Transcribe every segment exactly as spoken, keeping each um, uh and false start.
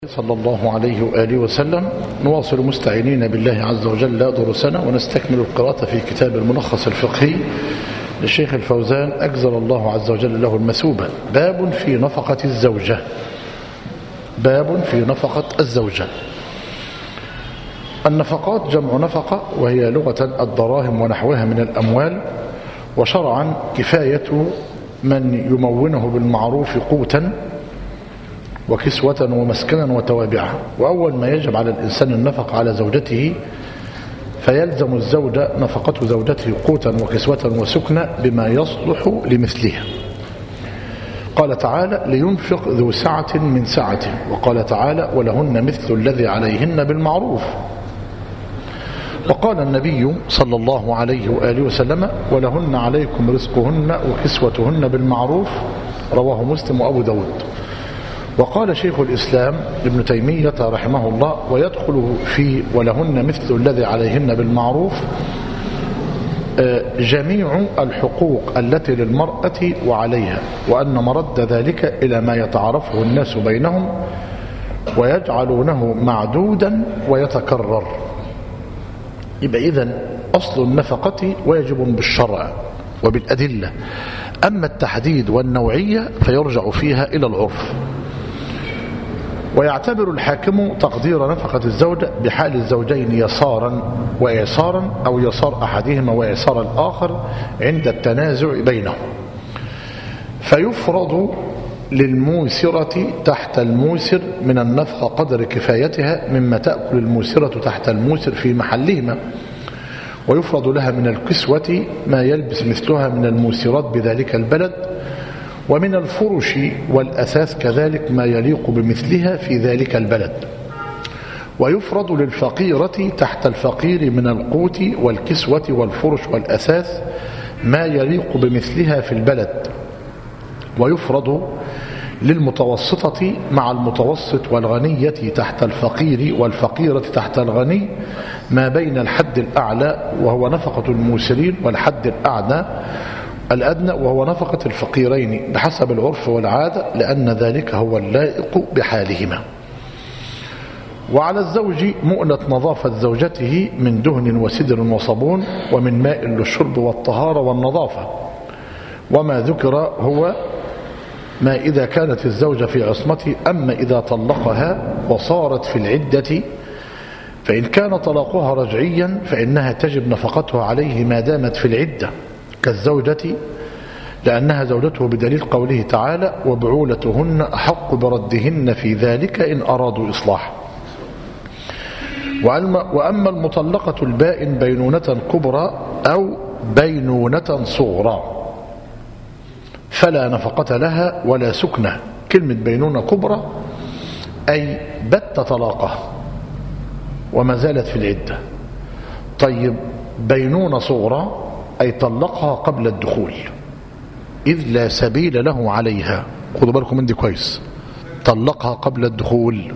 صلى الله عليه وآله وسلم. نواصل مستعينين بالله عز وجل دروسنا ونستكمل القراءة في كتاب الملخص الفقهي للشيخ الفوزان أجزل الله عز وجل له المثوبة. باب في نفقة الزوجة. باب في نفقة الزوجة. النفقات جمع نفقة، وهي لغة الدراهم ونحوها من الأموال، وشرعا كفاية من يمونه بالمعروف قوتا وكسوة ومسكنا وتوابعا. وأول ما يجب على الإنسان النفق على زوجته فيلزم الزوجة نفقة زوجته قوتا وكسوة وسكنة بما يصلح لمثلها. قال تعالى: لينفق ذو سعة من سعته. وقال تعالى: ولهن مثل الذي عليهن بالمعروف. وقال النبي صلى الله عليه وآله وسلم: ولهن عليكم رزقهن وكسوتهن بالمعروف. رواه مسلم وأبو داود. وقال شيخ الإسلام ابن تيمية رحمه الله: ويدخل في ولهن مثل الذي عليهن بالمعروف جميع الحقوق التي للمرأة وعليها، وأن مرد ذلك إلى ما يتعارفه الناس بينهم ويجعلونه معدودا ويتكرر. يبقى إذن أصل النفقة واجب بالشرع وبالأدلة، أما التحديد والنوعية فيرجع فيها إلى العرف. ويعتبر الحاكم تقدير نفقة الزوجة بحال الزوجين يسارا ويسارا، أو يسار أحدهما ويسار الآخر عند التنازع بينهم، فيفرض للموسرة تحت الموسر من النفقة قدر كفايتها مما تأكل الموسرة تحت الموسر في محلهما، ويفرض لها من الكسوة ما يلبس مثلها من الموسرات بذلك البلد، ومن الفرش والأثاث كذلك ما يليق بمثلها في ذلك البلد. ويفرض للفقيرة تحت الفقير من القوت والكسوة والفرش والأثاث ما يليق بمثلها في البلد. ويفرض للمتوسطة مع المتوسط والغنية تحت الفقير والفقيرة تحت الغني ما بين الحد الأعلى وهو نفقة الموسرين والحد الأعلى الأدنى وهو نفقة الفقيرين بحسب العرف والعادة، لأن ذلك هو اللائق بحالهما. وعلى الزوج مؤنة نظافة زوجته من دهن وسدر وصابون ومن ماء للشرب والطهارة والنظافة. وما ذكر هو ما إذا كانت الزوجة في عصمته. أما إذا طلقها وصارت في العدة فإن كان طلاقها رجعيا فإنها تجب نفقتها عليه ما دامت في العدة كالزوجة، لأنها زوجته بدليل قوله تعالى: وبعولتهن أحق بردهن في ذلك إن أرادوا إصلاح. وأما المطلقة البائن بينونة كبرى أو بينونة صغرى فلا نفقة لها ولا سكنة. كلمة بينونة كبرى أي بت طلاقه وما زالت في العدة. طيب بينونة صغرى أي طلقها قبل الدخول إذ لا سبيل له عليها. خدوا بالكم من دي كويس، طلقها قبل الدخول.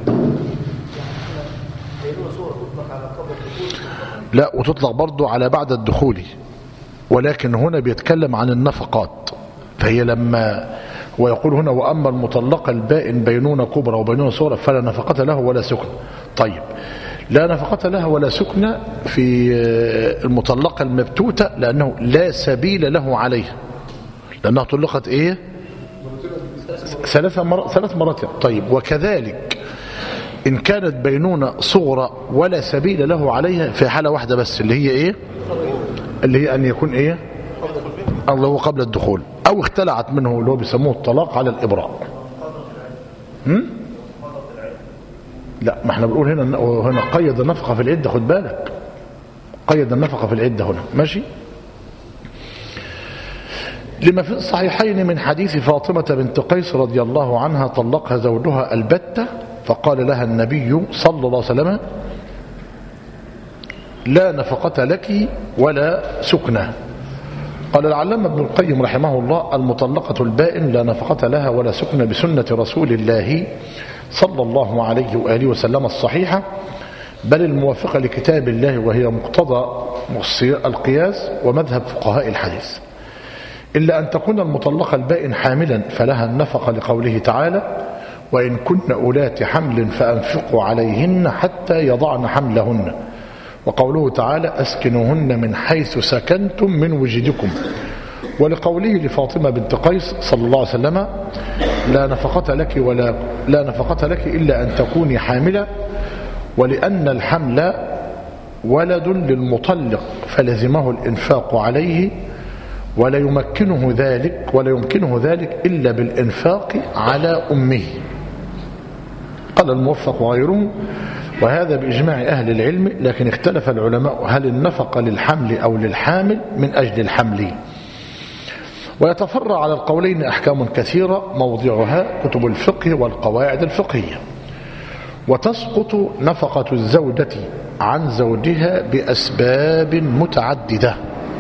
لا، وتطلق برضو على بعد الدخول، ولكن هنا بيتكلم عن النفقات. فهي لما ويقول هنا: وأما المطلقة البائن بينونة كبرى وبينونة صغرى فلا نفقة له ولا سكن. طيب لا نفقة لها ولا سكن في المطلقة المبتوتة لأنه لا سبيل له عليها، لأنها طلقت إيه؟ ثلاث مرات ثلاث مرات. طيب وكذلك إن كانت بينونة صغرى ولا سبيل له عليها في حالة واحدة بس، اللي هي إيه؟ اللي هي أن يكون إيه؟ اللي هو قبل الدخول، أو اختلعت منه اللي هو بيسموه الطلاق على الإبراء. هم؟ لا، ما احنا بنقول هنا هنا قيد النفقة في العدة. خد بالك، قيد النفقة في العدة هنا. ماشي. لما في الصحيحين من حديث فاطمة بنت قيس رضي الله عنها طلقها زوجها البتة، فقال لها النبي صلى الله عليه وسلم: لا نفقة لك ولا سكنة. قال العلامة ابن القيم رحمه الله: المطلقة البائن لا نفقة لها ولا سكنة بسنة رسول الله صلى الله عليه وآله وسلم الصحيحة، بل الموافقة لكتاب الله، وهي مقتضى القياس ومذهب فقهاء الحديث، إلا أن تكون المطلقة البائن حاملا فلها النفقة لقوله تعالى: وإن كن أولات حمل فأنفقوا عليهن حتى يضعن حملهن. وقوله تعالى أسكنوهن من حيث سكنتم من وجدكم. ولقوله لفاطمة بنت قيس صلى الله عليه وسلم لا نفقة لك ولا لا نفقة لك إلا أن تكوني حاملة، ولأن الحمل ولد للمطلق فلزمه الإنفاق عليه، ولا يمكنه ذلك ولا يمكنه ذلك إلا بالإنفاق على أمه. قال الموفق وغيره وهذا بإجماع أهل العلم، لكن اختلف العلماء هل النفقة للحمل أو للحامل من أجل الحمل. ويتفرع على القولين أحكام كثيرة موضعها كتب الفقه والقواعد الفقهية. وتسقط نفقة الزوجة عن زوجها بأسباب متعددة،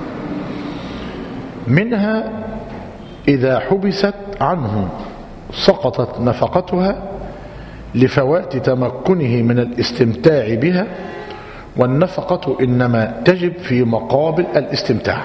منها إذا حبست عنه سقطت نفقتها لفوات تمكنه من الاستمتاع بها، والنفقة إنما تجب في مقابل الاستمتاع.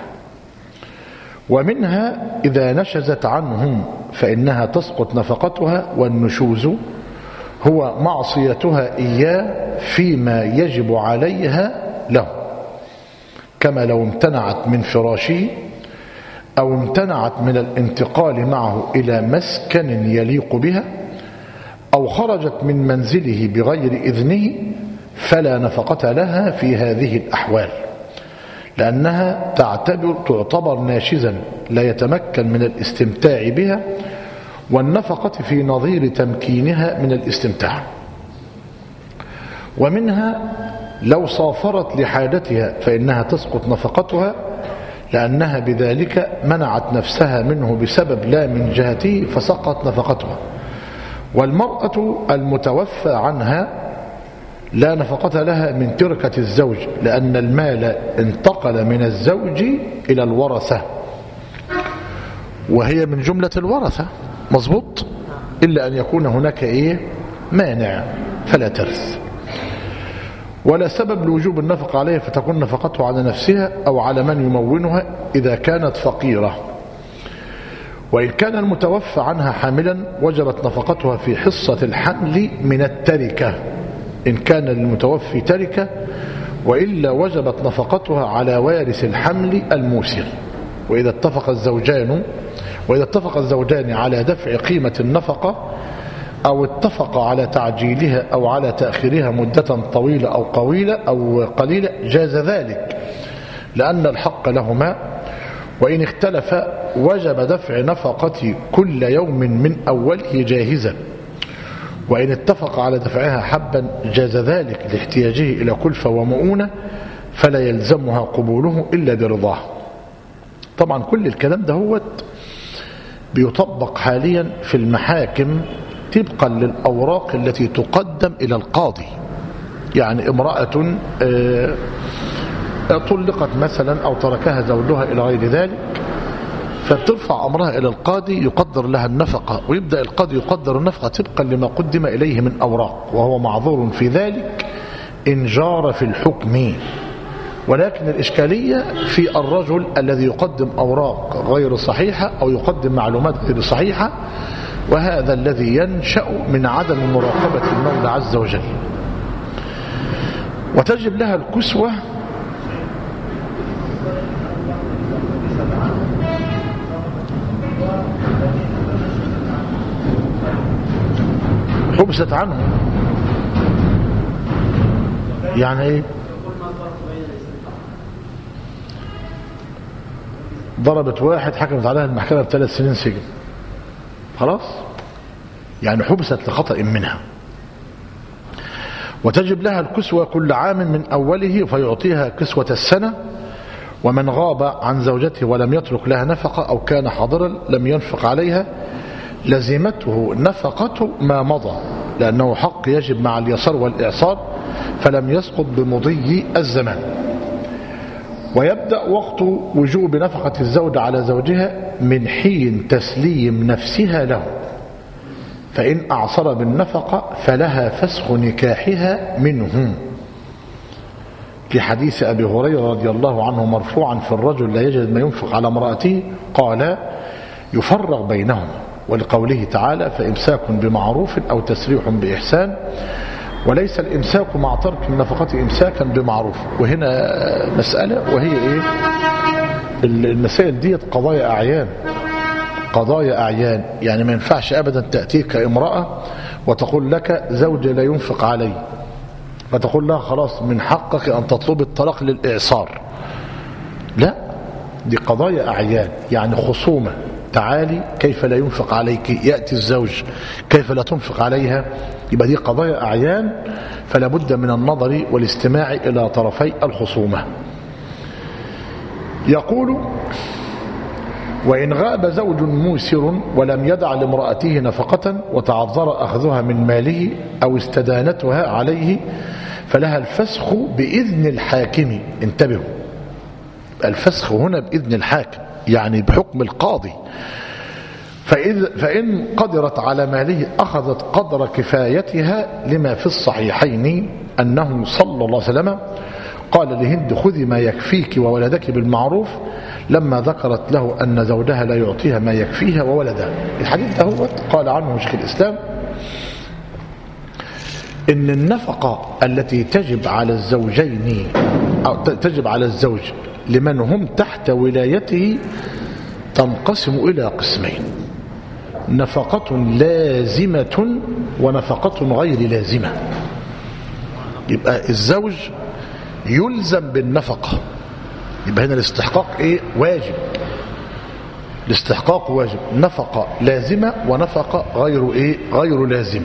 ومنها إذا نشزت عنه فإنها تسقط نفقتها، والنشوز هو معصيتها إياه فيما يجب عليها له، كما لو امتنعت من فراشه أو امتنعت من الانتقال معه إلى مسكن يليق بها، أو خرجت من منزله بغير إذنه، فلا نفقة لها في هذه الأحوال، لأنها تعتبر تعتبر ناشزا لا يتمكن من الاستمتاع بها، والنفقة في نظير تمكينها من الاستمتاع. ومنها لو سافرت لحاجتها فإنها تسقط نفقتها، لأنها بذلك منعت نفسها منه بسبب لا من جهته فسقط نفقتها. والمرأة المتوفى عنها لا نفقة لها من تركة الزوج، لأن المال انتقل من الزوج إلى الورثة، وهي من جملة الورثة، مظبوط، إلا أن يكون هناك إيه مانع فلا ترث. ولا سبب لوجوب النفقة عليها فتكون نفقته على نفسها أو على من يمونها إذا كانت فقيرة. وإن كان المتوفى عنها حاملا وجبت نفقتها في حصة الحمل من التركة، إن كان للمتوفي تركة، وإلا وجبت نفقتها على وارث الحمل الموسر. وإذا اتفق الزوجان وإذا اتفق الزوجان على دفع قيمة النفقة، أو اتفق على تعجيلها أو على تأخيرها مدة طويلة أو قويلة أو قليلة، جاز ذلك لأن الحق لهما. وإن اختلف وجب دفع نفقة كل يوم من أوله جاهزا، وإن اتفق على دفعها حبا جاز ذلك لاحتياجه إلى كلفة ومؤونة، فلا يلزمها قبوله إلا برضاه. طبعا كل الكلام ده هو بيطبق حاليا في المحاكم طبقا للأوراق التي تقدم إلى القاضي. يعني امرأة طلقت مثلا أو تركها زوجها إلى غير ذلك، فبترفع أمرها إلى القاضي يقدر لها النفقة، ويبدأ القاضي يقدر النفقة طبقا لما قدم إليه من أوراق، وهو معذور في ذلك إن جار في الحكم. ولكن الإشكالية في الرجل الذي يقدم أوراق غير صحيحة أو يقدم معلومات غير صحيحة، وهذا الذي ينشأ من عدم مراقبة المولى عز وجل. وتجب لها الكسوة حبست عنه. يعني ايه؟ ضربت واحد حكمت عليها المحكمة بثلاث سنين سجن، خلاص، يعني حبست لخطأ منها. وتجب لها الكسوة كل عام من أوله فيعطيها كسوة السنة. ومن غاب عن زوجته ولم يترك لها نفقة أو كان حاضرا لم ينفق عليها لزمته نفقته ما مضى، لأنه حق يجب مع اليسار والإعصار، فلم يسقط بمضي الزمان. ويبدأ وقت وجوب نفقة الزوجة على زوجها من حين تسليم نفسها له، فإن أعصر بالنفقة فلها فسخ نكاحها منه، لحديث أبي هريرة رضي الله عنه مرفوعا في الرجل لا يجد ما ينفق على امرأته قال يفرق بينهم، ولقوله تعالى فإمساك بمعروف أو تسريح بإحسان، وليس الإمساك مع ترك النفقة إمساكا بمعروف. وهنا مسألة وهي إيه؟ المسائل دي قضايا أعيان، قضايا أعيان. يعني ما ينفعش أبدا تأتيك امرأة وتقول لك زوجي لا ينفق علي، فتقول لها خلاص من حقك أن تطلب الطلاق للإعصار. لا، دي قضايا أعيان، يعني خصومة. تعالي كيف لا ينفق عليك، يأتي الزوج كيف لا تنفق عليها، يبقى دي قضايا أعيان، فلا بد من النظر والاستماع إلى طرفي الخصومة. يقول وإن غاب زوج موسر ولم يدع لامرأته نفقة وتعذر أخذها من ماله أو استدانتها عليه فلها الفسخ بإذن الحاكم. انتبهوا، الفسخ هنا بإذن الحاكم، يعني بحكم القاضي. فإذ فإن قدرت على ماله أخذت قدر كفايتها، لما في الصحيحين أنه صلى الله عليه وسلم قال لهند خذي ما يكفيك وولدك بالمعروف، لما ذكرت له أن زوجها لا يعطيها ما يكفيها وولدها. الحديث ده هو قال عنه شيخ الإسلام إن النفقة التي تجب على الزوجين أو تجب على الزوج لمن هم تحت ولايته تنقسم إلى قسمين: نفقة لازمة ونفقة غير لازمة. يبقى الزوج يلزم بالنفقة، يبقى هنا الاستحقاق ايه؟ واجب. الاستحقاق واجب، نفقة لازمة ونفقة غير ايه؟ غير لازمة.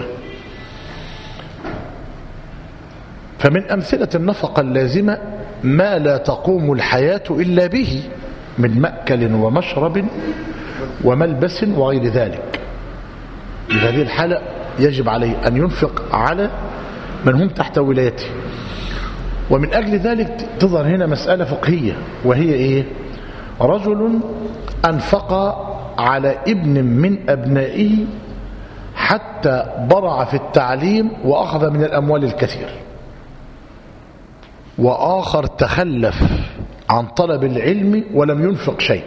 فمن أمثلة النفقة اللازمة ما لا تقوم الحياة إلا به من مأكل ومشرب وملبس وغير ذلك. في هذه الحالة يجب عليه أن ينفق على من هم تحت ولايته. ومن أجل ذلك تظهر هنا مسألة فقهية، وهي إيه؟ رجل أنفق على ابن من أبنائه حتى برع في التعليم وأخذ من الأموال الكثير، وآخر تخلف عن طلب العلم ولم ينفق شيء.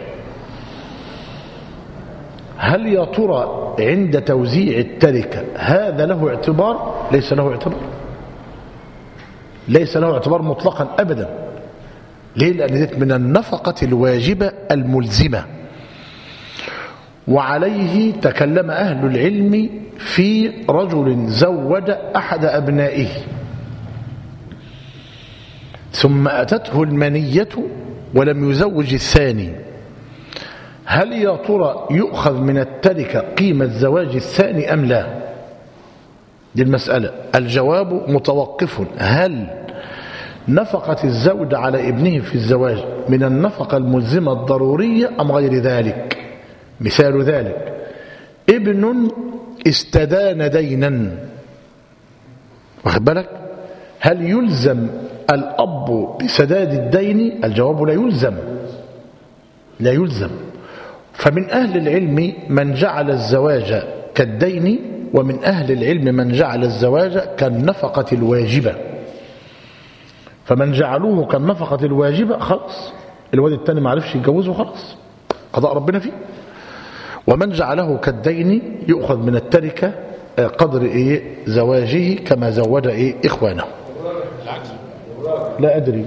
هل يا ترى عند توزيع التركة هذا له اعتبار؟ ليس له اعتبار، ليس له اعتبار مطلقا أبدا. ليه؟ لأن ذلك من النفقة الواجبة الملزمة. وعليه تكلم أهل العلم في رجل زوج أحد أبنائه ثم أتته المنية ولم يزوج الثاني، هل يا ترى يؤخذ من التركة قيمة زواج الثاني أم لا؟ دي المسألة. الجواب متوقف، هل نفقة الزوج على ابنه في الزواج من النفقة الملزمة الضرورية أم غير ذلك؟ مثال ذلك: ابن استدان دينا، واخد بالك، هل يلزم الأب بسداد الدين؟ الجواب لا يلزم، لا يلزم. فمن أهل العلم من جعل الزواج كالدين، ومن أهل العلم من جعل الزواج كالنفقة الواجبة. فمن جعلوه كالنفقة الواجبة خلاص الواد التاني ما عرفش يتجوزه، خلاص قضاء ربنا فيه. ومن جعله كالدين يؤخذ من التركة قدر إيه؟ زواجه كما زوج إيه؟ إخوانه. لا أدري.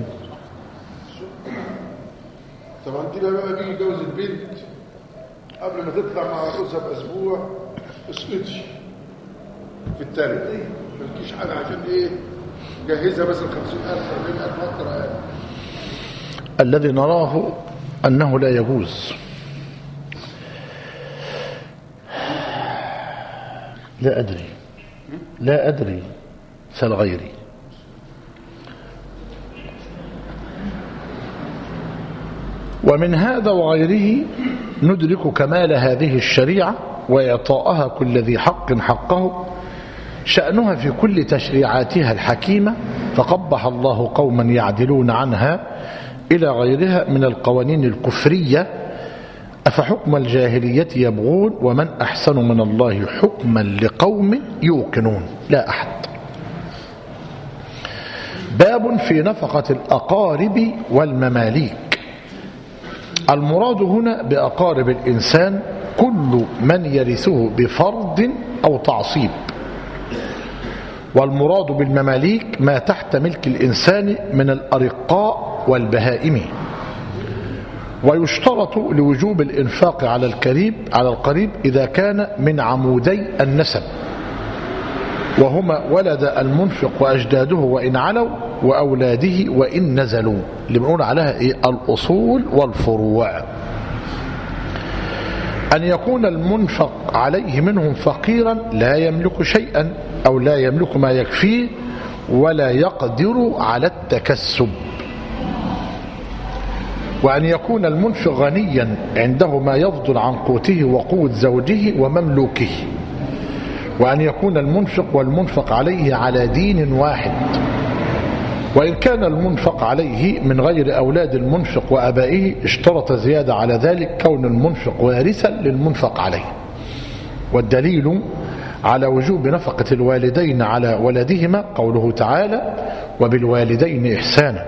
طبعا كده بقى بيجي يجوز البنت قبل ما تطلع مع جوزها بأسبوع اسقطش في التالت، مالكيش حاجة عشان ايه؟ جهزها مثلا خمسين ألف أربعين ألف أكتر أقل. الذي نراه أنه لا يجوز. لا أدري، لا أدري، سأل غيري. ومن هذا وغيره ندرك كمال هذه الشريعة وإعطاءها كل ذي حق حقه، شأنها في كل تشريعاتها الحكيمة، فقبح الله قوما يعدلون عنها إلى غيرها من القوانين الكفرية. أفحكم الجاهلية يبغون ومن أحسن من الله حكما لقوم يوقنون. لا أحد. باب في نفقة الأقارب والمماليك. المراد هنا بأقارب الإنسان كل من يرثه بفرض أو تعصيب. والمراد بالمماليك ما تحت ملك الإنسان من الأرقاء والبهائم. ويشترط لوجوب الإنفاق على القريب على القريب إذا كان من عمودي النسب، وهما ولد المنفق وأجداده وإن علوا، وأولاده وإن نزلوا، اللي بنقول عليها إيه؟ الأصول والفروع. أن يكون المنفق عليه منهم فقيرا لا يملك شيئا أو لا يملك ما يكفيه ولا يقدر على التكسب. وأن يكون المنفق غنيا عنده ما يفضل عن قوته وقوت زوجه ومملوكه. وأن يكون المنفق والمنفق عليه على دين واحد. وإن كان المنفق عليه من غير أولاد المنفق وأبائه اشترط زيادة على ذلك كون المنفق وارثا للمنفق عليه. والدليل على وجوب نفقة الوالدين على ولدهما قوله تعالى: وبالوالدين إحسانا.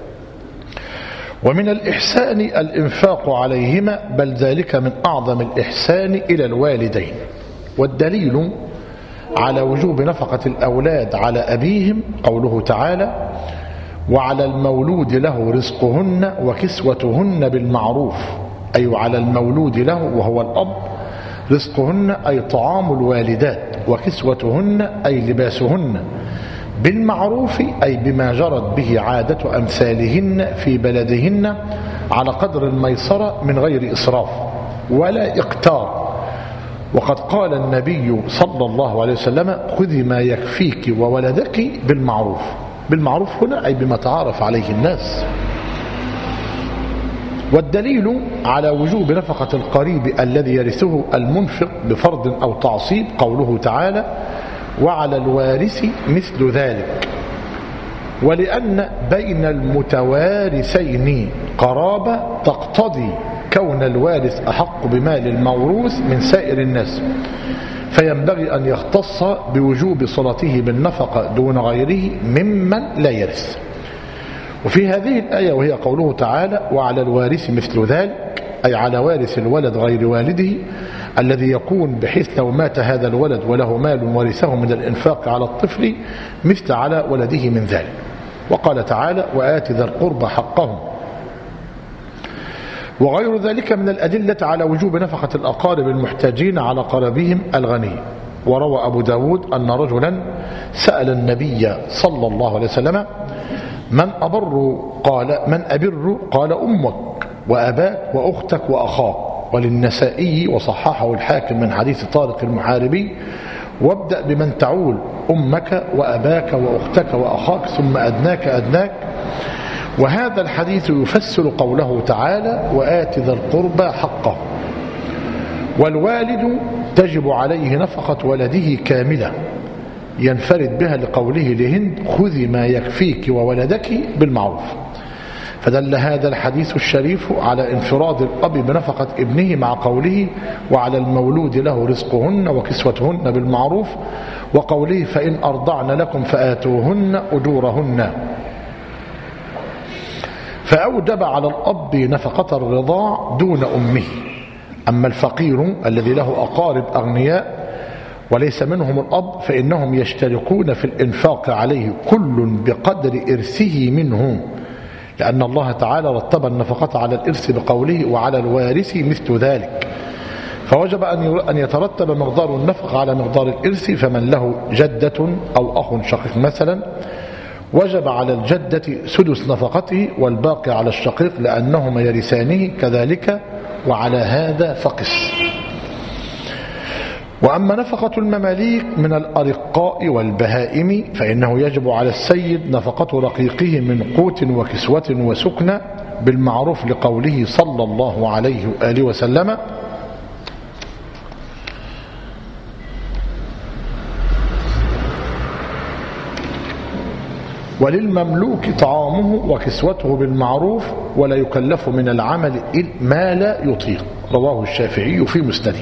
ومن الإحسان الإنفاق عليهما، بل ذلك من أعظم الإحسان إلى الوالدين. والدليل على وجوب نفقة الأولاد على أبيهم قوله تعالى: وعلى المولود له رزقهن وكسوتهن بالمعروف، أي على المولود له وهو الأب رزقهن أي طعام الوالدات، وكسوتهن أي لباسهن بالمعروف أي بما جرت به عادة أمثالهن في بلدهن على قدر الميسرة من غير إسراف ولا إقتار. وقد قال النبي صلى الله عليه وسلم: خذي ما يكفيك وولدك بالمعروف. بالمعروف هنا أي بما تعارف عليه الناس. والدليل على وجوب نفقة القريب الذي يرثه المنفق بفرض أو تعصيب قوله تعالى: وعلى الوارث مثل ذلك. ولأن بين المتوارثين قرابة تقتضي كون الوارث أحق بمال الموروث من سائر الناس، فينبغي أن يختص بوجوب صلته بالنفقة دون غيره ممن لا يرث. وفي هذه الآية وهي قوله تعالى: وعلى الوارث مثل ذلك، أي على وارث الولد غير والده الذي يكون بحيث لو مات هذا الولد وله مال ورثه من الإنفاق على الطفل مثل على ولده من ذلك. وقال تعالى: وآت ذا القربى حقهم. وغير ذلك من الأدلة على وجوب نفقة الأقارب المحتاجين على قرابهم الغني. وروى أبو داود أن رجلا سأل النبي صلى الله عليه وسلم: من أبر؟ قال: من أبر؟ قال: أمك وأباك وأختك وأخاك. وللنسائي وصححه الحاكم من حديث طارق المحاربي: وابدأ بمن تعول أمك وأباك وأختك وأخاك ثم أدناك أدناك. وهذا الحديث يفسر قوله تعالى: وآت ذا القربى حقه. والوالد تجب عليه نفقة ولده كاملة ينفرد بها لقوله لهند: خذي ما يكفيك وولدك بالمعروف. فدل هذا الحديث الشريف على انفراد الأب بنفقة ابنه مع قوله: وعلى المولود له رزقهن وكسوتهن بالمعروف، وقوله: فإن أرضعن لكم فآتوهن أجورهن. فأوجب على الأب نفقة الرضاع دون أمه. أما الفقير الذي له أقارب أغنياء وليس منهم الأب فإنهم يشتركون في الإنفاق عليه كل بقدر إرثه منه، لأن الله تعالى رتب النفقة على الإرث بقوله: وعلى الوارث مثل ذلك. فوجب أن يترتب مقدار النفقة على مقدار الإرث. فمن له جدة أو أخ شقيق مثلا وجب على الجدة سدس نفقته والباقي على الشقيق لأنهما يرثانه كذلك، وعلى هذا فقس. وأما نفقة المماليك من الأرقاء والبهائم فإنه يجب على السيد نفقة رقيقه من قوت وكسوة وسكنة بالمعروف لقوله صلى الله عليه وآله وسلم: وللمملوك طعامه وكسوته بالمعروف ولا يكلف من العمل ما لا يطيق. رواه الشافعي في مسنده.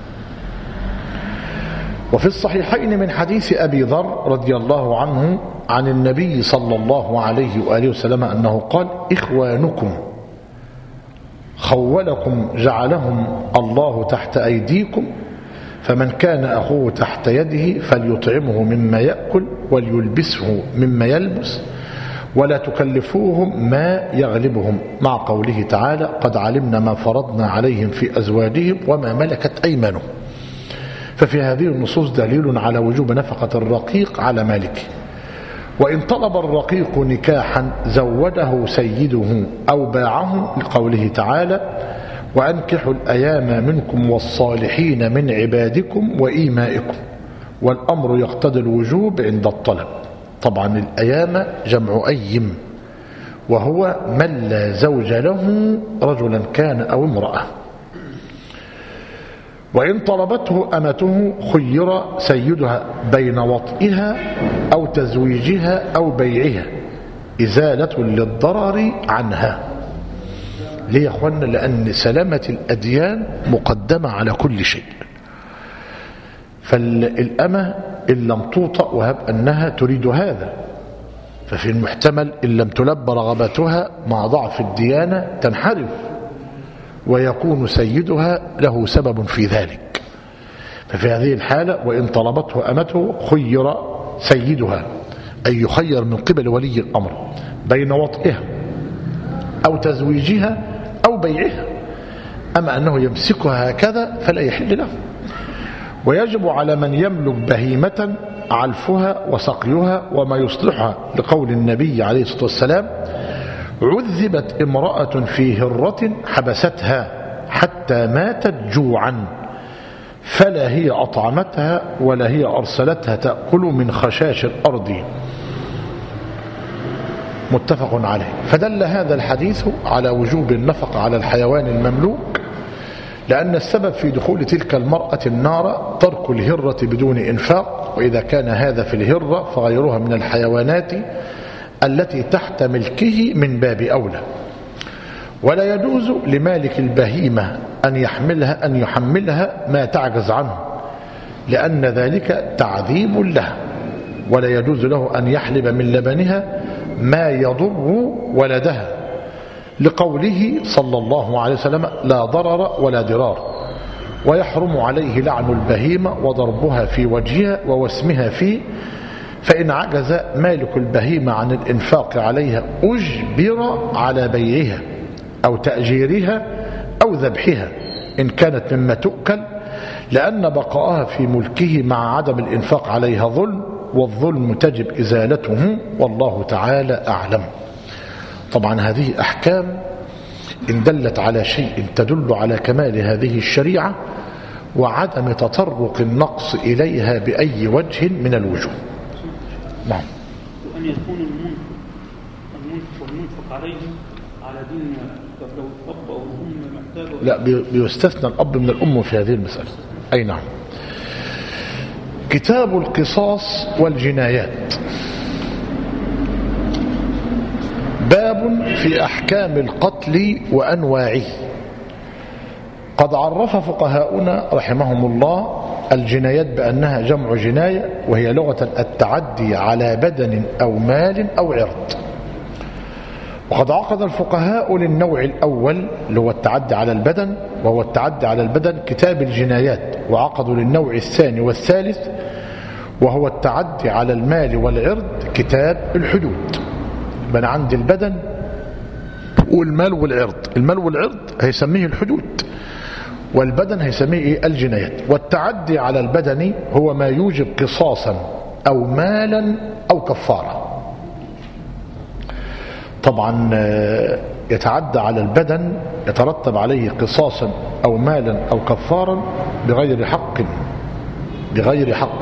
وفي الصحيحين من حديث أبي ذر رضي الله عنه عن النبي صلى الله عليه وآله وسلم أنه قال: إخوانكم خولكم جعلهم الله تحت أيديكم، فمن كان أخوه تحت يده فليطعمه مما يأكل وليلبسه مما يلبس ولا تكلفوهم ما يغلبهم، مع قوله تعالى قد علمنا ما فرضنا عليهم في أزواجهم وما ملكت أيمانهم. ففي هذه النصوص دليل على وجوب نفقة الرقيق على مالكه. وإن طلب الرقيق نكاحا زوده سيده أو باعه، لقوله تعالى وأنكحوا الأيام منكم والصالحين من عبادكم وإيمائكم، والأمر يقتضي الوجوب عند الطلب. طبعا الأيام جمع أيم، وهو من لا زوج له رجلا كان أو امرأة. وإن طلبته أمته خير سيدها بين وطئها أو تزويجها أو بيعها إزالة للضرر عنها. ليه يا أخوانا؟ لأن سلامة الأديان مقدمة على كل شيء. فالأمة إن لم توطأ وهب أنها تريد هذا، ففي المحتمل إن لم تلب رغبتها مع ضعف الديانة تنحرف، ويكون سيدها له سبب في ذلك. ففي هذه الحالة وإن طلبته أمته خير سيدها، أي يخير من قبل ولي الأمر بين وطئها أو تزويجها أو بيعها. أما أنه يمسكها هكذا فلا يحل له. ويجب على من يملك بهيمة علفها وسقيها وما يصلحها، لقول النبي عليه الصلاة والسلام عذبت امرأة في هرة حبستها حتى ماتت جوعا، فلا هي أطعمتها ولا هي أرسلتها تأكل من خشاش الأرض. متفق عليه. فدل هذا الحديث على وجوب النفقة على الحيوان المملوك، لأن السبب في دخول تلك المرأة النار ترك الهرة بدون إنفاق، وإذا كان هذا في الهرة فغيرها من الحيوانات التي تحت ملكه من باب أولى. ولا يجوز لمالك البهيمة أن يحملها أن يحملها ما تعجز عنه، لأن ذلك تعذيب له. ولا يجوز له أن يحلب من لبنها ما يضر ولدها، لقوله صلى الله عليه وسلم لا ضرر ولا ضرار. ويحرم عليه لعن البهيمة وضربها في وجهها ووسمها فيه، فإن عجز مالك البهيمة عن الإنفاق عليها أجبر على بيعها أو تأجيرها أو ذبحها إن كانت مما تؤكل، لأن بقاءها في ملكه مع عدم الإنفاق عليها ظلم، والظلم تجب إزالته، والله تعالى أعلم. طبعا هذه أحكام إن دلت على شيء تدل على كمال هذه الشريعة وعدم تطرق النقص إليها بأي وجه من الوجوه. نعم. وأن يكون المنفق المنفق والمنفق عليه على دين لو الأب أو الأم محتاجه. لا، بيستثنى الأب من الأم في هذه المسألة. أي نعم. كتاب القصاص والجنايات. باب في أحكام القتل وأنواعه. قد عرف فقهاؤنا رحمهم الله الجنايات بأنها جمع جناية، وهي لغة التعدي على بدن أو مال أو عرض. وقد عقد الفقهاء للنوع الأول اللي هو التعدي على البدن، وهو التعدي على البدن، كتاب الجنايات، وعقدوا للنوع الثاني والثالث وهو التعدي على المال والعرض كتاب الحدود. من عند البدن والمال والعرض، المال والعرض هيسميه الحدود، والبدن هيسميه إيه؟ الجنايات. والتعدي على البدن هو ما يوجب قصاصا أو مالا أو كفارة. طبعا يتعدى على البدن يترتب عليه قصاصا أو مالا أو كفارا بغير حق، بغير حق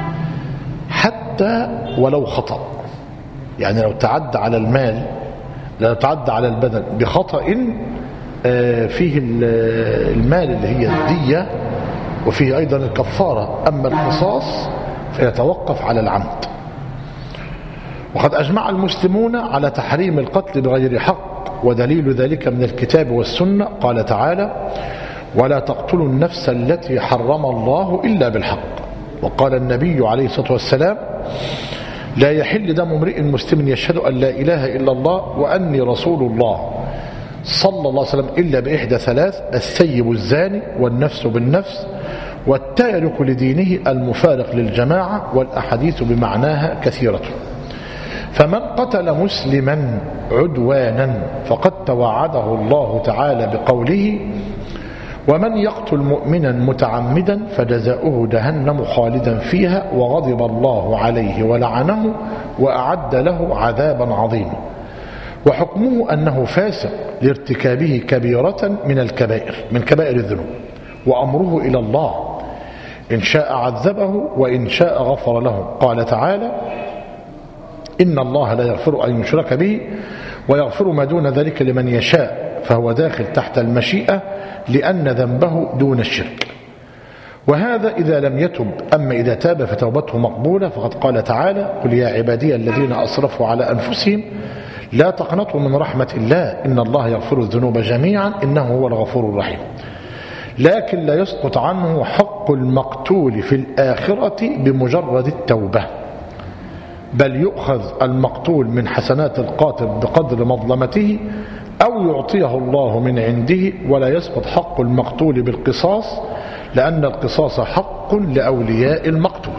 حتى ولو خطأ. يعني لو تعدى على المال، لو تعدى على البدن بخطأ فيه المال اللي هي الدية، وفيه أيضا الكفارة. أما القصاص فيتوقف على العمد. وقد أجمع المسلمون على تحريم القتل بغير حق، ودليل ذلك من الكتاب والسنة. قال تعالى ولا تقتلوا النفس التي حرم الله إلا بالحق. وقال النبي عليه الصلاة والسلام لا يحل دم امرئ مسلم يشهد أن لا إله إلا الله وأني رسول الله صلى الله عليه وسلم إلا بإحدى ثلاث: السيب الزاني، والنفس بالنفس، والتارك لدينه المفارق للجماعة. والأحاديث بمعناها كثيرة. فمن قتل مسلما عدوانا فقد توعده الله تعالى بقوله: ومن يقتل مؤمنا متعمدا فجزاؤه جهنم خالدا فيها وغضب الله عليه ولعنه وأعد له عذابا عظيما. وحكمه أنه فاسق لارتكابه كبيرة من الكبائر من كبائر الذنوب، وأمره إلى الله، إن شاء عذبه وإن شاء غفر له. قال تعالى: إن الله لا يغفر أن يشرك به ويغفر ما دون ذلك لمن يشاء، فهو داخل تحت المشيئة لأن ذنبه دون الشرك. وهذا إذا لم يتب. أما إذا تاب فتوبته مقبولة، فقد قال تعالى: قل يا عبادي الذين أسرفوا على أنفسهم لا تقنطوا من رحمة الله إن الله يغفر الذنوب جميعا إنه هو الغفور الرحيم. لكن لا يسقط عنه حق المقتول في الآخرة بمجرد التوبة، بل يؤخذ المقتول من حسنات القاتل بقدر مظلمته أو يعطيه الله من عنده. ولا يسقط حق المقتول بالقصاص، لأن القصاص حق لأولياء المقتول.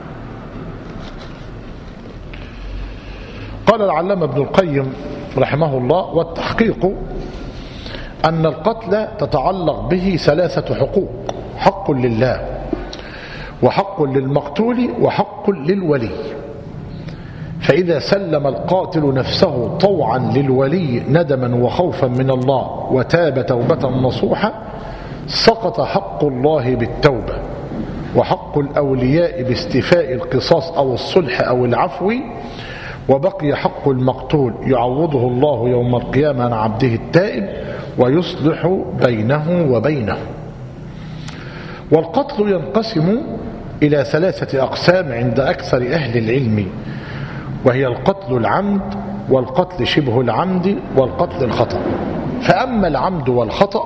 قال العلامة ابن القيم رحمه الله: والتحقيق أن القتل تتعلق به ثلاثة حقوق: حق لله، وحق للمقتول، وحق للولي. فإذا سلم القاتل نفسه طوعا للولي ندما وخوفا من الله وتاب توبة نصوحة، سقط حق الله بالتوبة، وحق الأولياء باستيفاء القصاص أو الصلح أو العفو، وبقي حق المقتول يعوضه الله يوم القيامة عن عبده التائب ويصلح بينه وبينه. والقتل ينقسم إلى ثلاثة أقسام عند أكثر أهل العلم، وهي القتل العمد، والقتل شبه العمد، والقتل الخطأ. فأما العمد والخطأ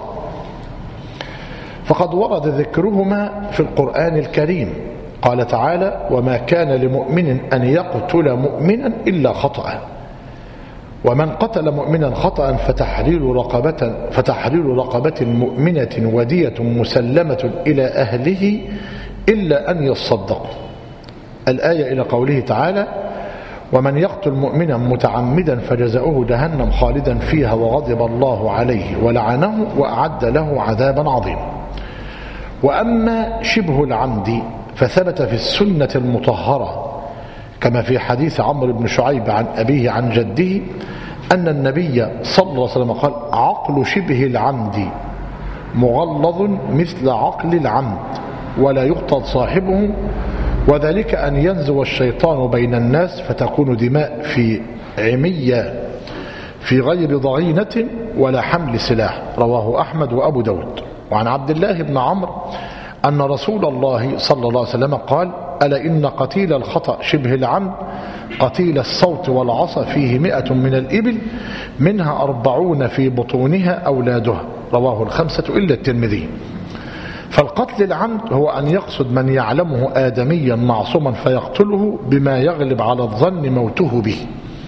فقد ورد ذكرهما في القرآن الكريم. قال تعالى: وما كان لمؤمن أن يقتل مؤمنا إلا خطأ، ومن قتل مؤمنا خطأ فتحرير رقبة, فتحرير رقبة مؤمنة ودية مسلمة إلى أهله إلا أن يصدقوا. الآية إلى قوله تعالى: ومن يقتل مؤمنا متعمدا فجزاؤه جهنم خالدا فيها وغضب الله عليه ولعنه وأعد له عذابا عظيما. وأما شبه العمد فثبت في السنة المطهرة كما في حديث عمرو بن شعيب عن أبيه عن جده أن النبي صلى الله عليه وسلم قال: عقل شبه العمد مغلظ مثل عقل العمد ولا يقتل صاحبه، وذلك أن ينزو الشيطان بين الناس فتكون دماء في عمية في غير ضغينة ولا حمل سلاح. رواه أحمد وأبو داود. وعن عبد الله بن عمرو أن رسول الله صلى الله عليه وسلم قال: ألا إن قتيل الخطأ شبه العمد قتيل الصوت والعصا فيه مئة من الإبل منها أربعون في بطونها أولادها. رواه الخمسة إلا الترمذي. فالقتل العمد هو أن يقصد من يعلمه آدميا معصوما فيقتله بما يغلب على الظن موته به.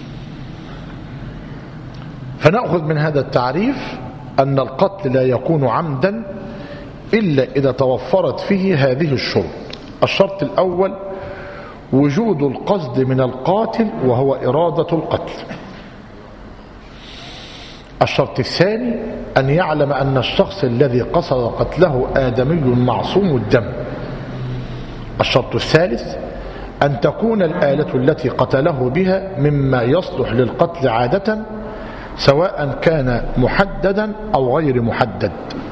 فنأخذ من هذا التعريف أن القتل لا يكون عمدا إلا إذا توفرت فيه هذه الشروط. الشرط الأول: وجود القصد من القاتل وهو إرادة القتل. الشرط الثاني: أن يعلم أن الشخص الذي قصد قتله آدمي معصوم الدم. الشرط الثالث: أن تكون الآلة التي قتله بها مما يصلح للقتل عادة سواء كان محددا أو غير محدد.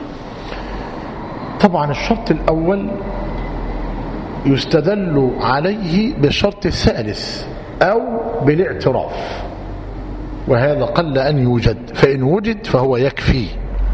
طبعا الشرط الأول يستدل عليه بالشرط الثالث أو بالاعتراف، وهذا قل أن يوجد، فإن وجد فهو يكفي.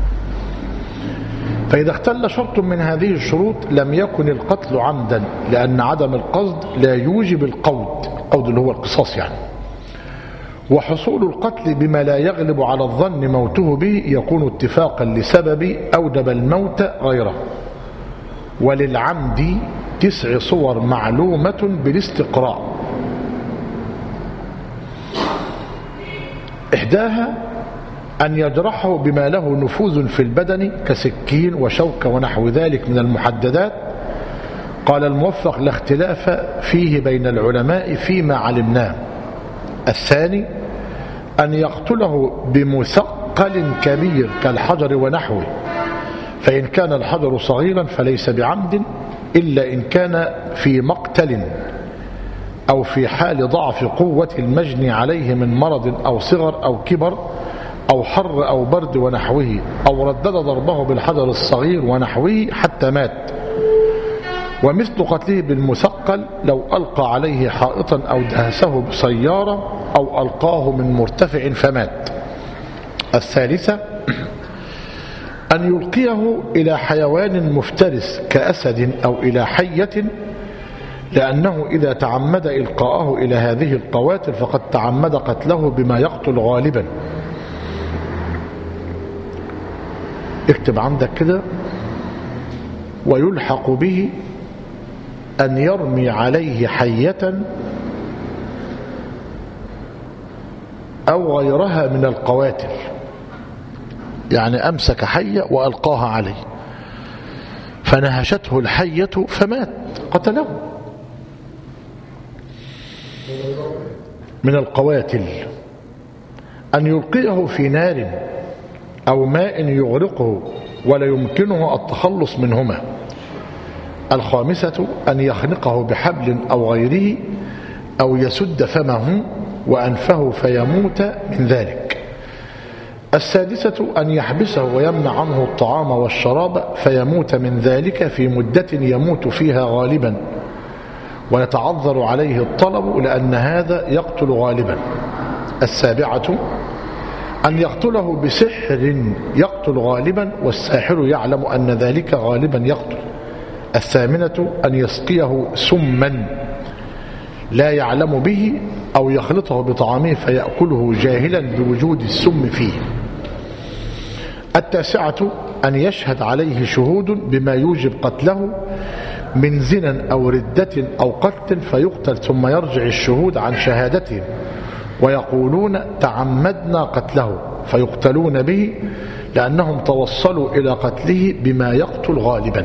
فإذا اختل شرط من هذه الشروط لم يكن القتل عمدا، لأن عدم القصد لا يوجب القود، القود اللي هو القصاص يعني. وحصول القتل بما لا يغلب على الظن موته به يكون اتفاقا لسبب أوجب الموت غيره. وللعمد تسع صور معلومة بالاستقراء. إحداها أن يجرحه بما له نفوذ في البدن كسكين وشوكة ونحو ذلك من المحددات. قال الموفق: لا اختلاف فيه بين العلماء فيما علمناه. الثاني أن يقتله بمثقل كبير كالحجر ونحوه، فإن كان الحجر صغيرا فليس بعمد إلا إن كان في مقتل أو في حال ضعف قوة المجني عليه من مرض أو صغر أو كبر أو حر أو برد ونحوه، أو ردد ضربه بالحجر الصغير ونحوه حتى مات. ومثل قتله بالمثقل لو ألقى عليه حائطا أو دهسه بسيارة أو ألقاه من مرتفع فمات. الثالثة أن يلقيه إلى حيوان مفترس كأسد أو إلى حية، لأنه إذا تعمد إلقاءه إلى هذه القواتل فقد تعمد قتله بما يقتل غالبا. اكتب عندك كده: ويلحق به أن يرمي عليه حية أو غيرها من القواتل، يعني أمسك حية وألقاها عليه فنهشته الحية فمات، قتله. من القواتل أن يلقيه في نار أو ماء يغرقه ولا يمكنه التخلص منهما. الخامسة أن يخنقه بحبل أو غيره أو يسد فمه وأنفه فيموت من ذلك. السادسة أن يحبسه ويمنع عنه الطعام والشراب فيموت من ذلك في مدة يموت فيها غالبا، ويتعذر عليه الطلب لأن هذا يقتل غالبا. السابعة أن يقتله بسحر يقتل غالبا، والساحر يعلم أن ذلك غالبا يقتل. الثامنة أن يسقيه سما لا يعلم به أو يخلطه بطعامه فيأكله جاهلا بوجود السم فيه. التاسعة أن يشهد عليه شهود بما يوجب قتله من زنا أو ردة أو قتل فيقتل، ثم يرجع الشهود عن شهادتهم ويقولون تعمدنا قتله فيقتلون به، لأنهم توصلوا إلى قتله بما يقتل غالبا.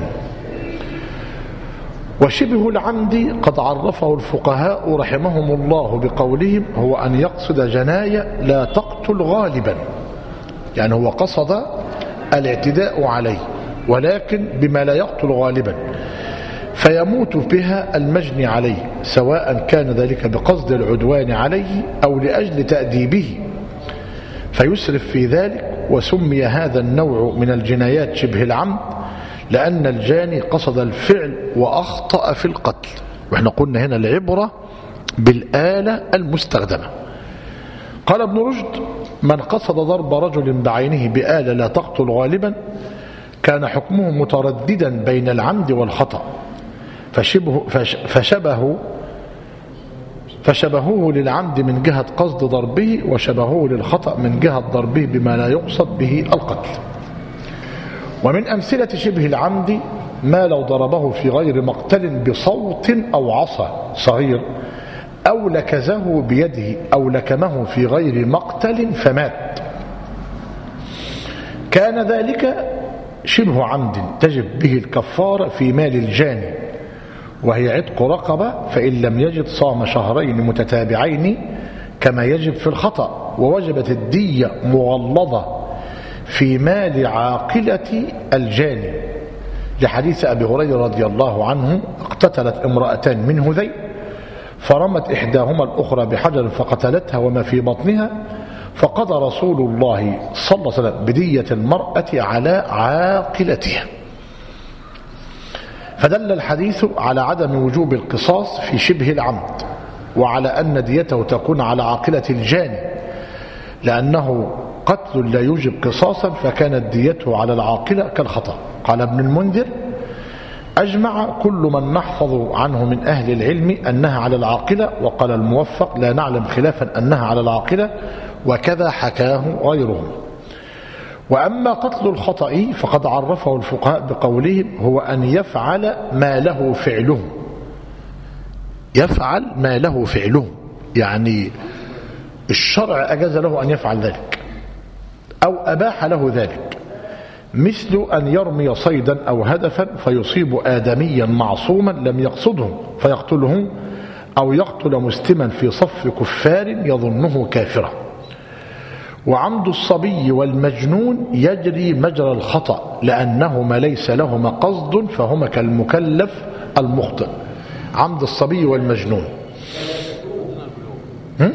وشبه العمد قد عرفه الفقهاء رحمهم الله بقولهم: هو أن يقصد جناية لا تقتل غالبا، يعني هو قصد الاعتداء عليه ولكن بما لا يقتل غالبا فيموت بها المجني عليه، سواء كان ذلك بقصد العدوان عليه أو لأجل تأديبه فيسرف في ذلك. وسمي هذا النوع من الجنايات شبه العمد لأن الجاني قصد الفعل وأخطأ في القتل. وإحنا قلنا هنا العبرة بالآلة المستخدمة. قال ابن رشد: من قصد ضرب رجل بعينه بآلة لا تقتل غالبا كان حكمه مترددا بين العمد والخطأ، فشبه فشبه فشبهوه للعمد من جهة قصد ضربه، وشبهوه للخطأ من جهة ضربه بما لا يقصد به القتل. ومن أمثلة شبه العمد ما لو ضربه في غير مقتل بصوت أو عصا صغير أو لكزه بيده أو لكمه في غير مقتل فمات، كان ذلك شبه عمد تجب به الكفارة في مال الجاني، وهي عتق رقبة، فإن لم يجد صام شهرين متتابعين كما يجب في الخطأ. ووجبت الدية مغلظة في مال عاقلة الجاني لحديث أبي هريرة رضي الله عنه: اقتتلت امرأتان من هذيل فرمت إحداهما الأخرى بحجر فقتلتها وما في بطنها، فقضى رسول الله صلى الله عليه وسلم بدية المرأة على عاقلتها. فدل الحديث على عدم وجوب القصاص في شبه العمد، وعلى أن ديته تكون على عاقلة الجاني، لأنه قتل لا يوجب قصاصا فكانت ديته على العاقلة كالخطأ. قال ابن المنذر: أجمع كل من نحفظ عنه من أهل العلم أنها على العاقلة، وقال الموفق: لا نعلم خلافا أنها على العاقلة، وكذا حكاه غيرهم. وأما قتل الخطأ فقد عرفه الفقهاء بقولهم: هو أن يفعل ما له فعله. يفعل ما له فعله يعني الشرع أجاز له أن يفعل ذلك، أو أباح له ذلك، مثل أن يرمي صيدا أو هدفا فيصيب آدميا معصوما لم يقصده فيقتله، أو يقتل مسلما في صف كفار يظنه كافرا. وعمد الصبي والمجنون يجري مجرى الخطأ لأنهما ليس لهما قصد فهما كالمكلف المخطئ. عمد الصبي والمجنون هم؟